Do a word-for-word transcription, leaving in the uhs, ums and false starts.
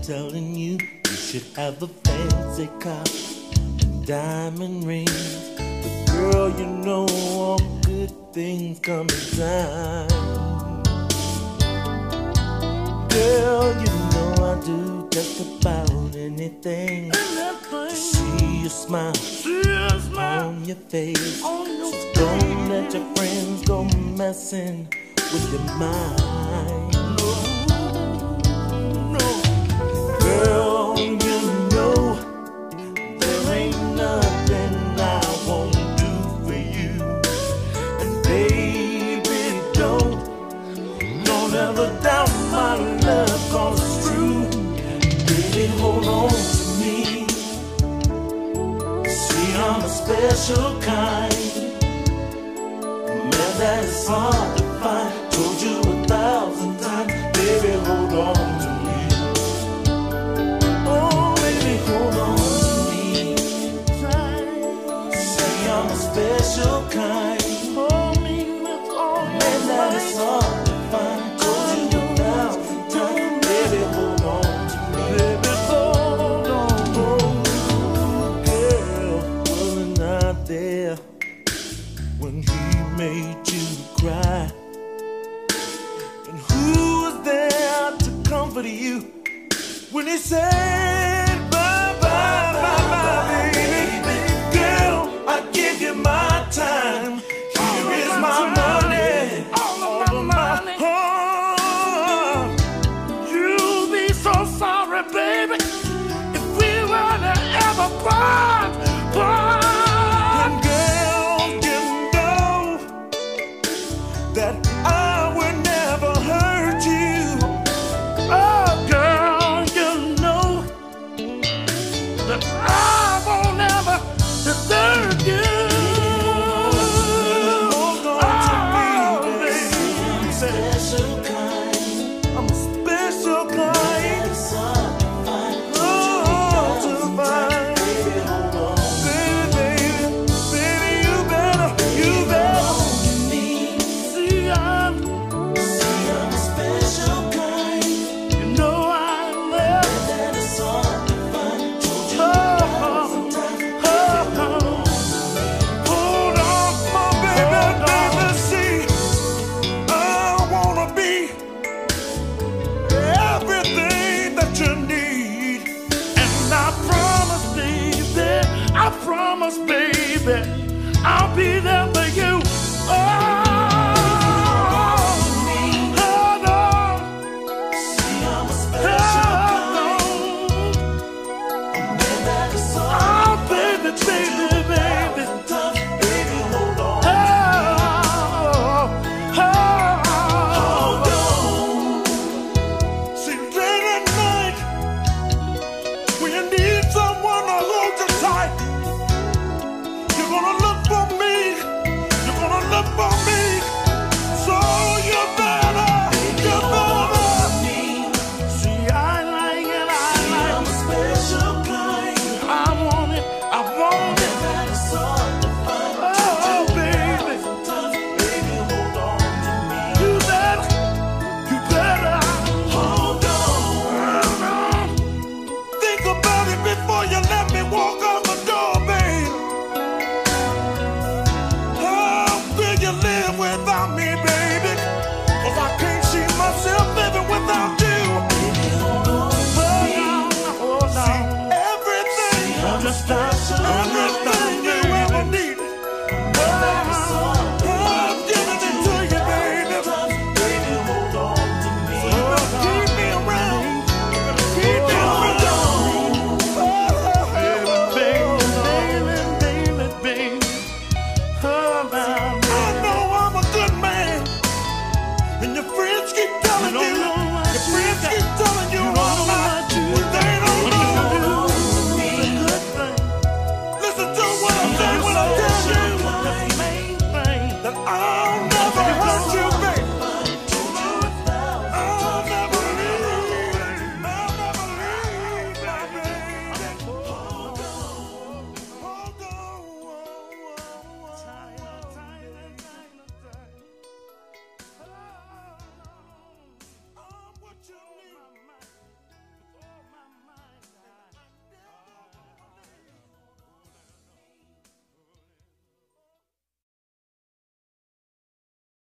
telling you you should have a fancy car and diamond rings. But girl, you know all good things come in time. Girl, you know I do just about anything to see you smile, see you smile on your face. On your so don't let your friends go messing with your mind. No, no. Girl, you know there ain't nothing I won't do for you. And baby, don't, don't ever doubt my love, 'cause it's true. Baby, hold on to me. See, I'm a special kind, man, that is hard to find. Told you a thousand times, baby, hold on to me. Oh, baby, hold on to me. See, I'm a special kind, man, that is hard to find. Told you a thousand times, baby, hold on to me. Baby, hold on. Oh, girl, wasn't not there when he made you cry? And who was there to comfort you when he said bye, bye, bye, bye, baby? Girl, I give you my time. Here is my money, all of my money. Oh, you'll be so sorry, baby, if we were to ever part, part. And girl, you know that I will never hurt you. Oh, girl, you know that I won't ever desert you. Hold on to me, baby. I'm a special kind. I'm a special kind. Oh, to find. Baby, hold on. Baby, baby, baby, you better, you better. See, I'm, see, I'm a special kind. You know I love you. That is hard to find. Told you a thousand times. Hold on. Hold on, my baby, baby, see, I wanna be everything that you need. And I promise, baby, I promise, baby, I'll be there for you. Oh, hold on. See, I'm a special kind. Man, that is all. Oh, baby, baby, baby. Baby, hold on. Oh, hold on. See, late at night, when you need someone to hold you tight, you're gonna look for me. You're gonna look for me. So you better, you better. See, I like it, I like it. I'm a special kind. I want it, I want it. That is hard to find. Oh, baby. Baby, hold on to me. You better, you better. Hold on. Think about it before you let me walk out the door, babe. How will you live without me, baby? 'Cause I can't see myself living without you. Baby, hold on to me. Hold on. Everything, I'm a special everything you ever needed. I'm giving it to you, baby. Baby, hold on to me. Keep me around. Keep me around. Baby, baby, baby, baby. I know I'm a good man, and your friends keep telling you, your friends keep telling you all about you, but they don't know. Listen to what I'm saying.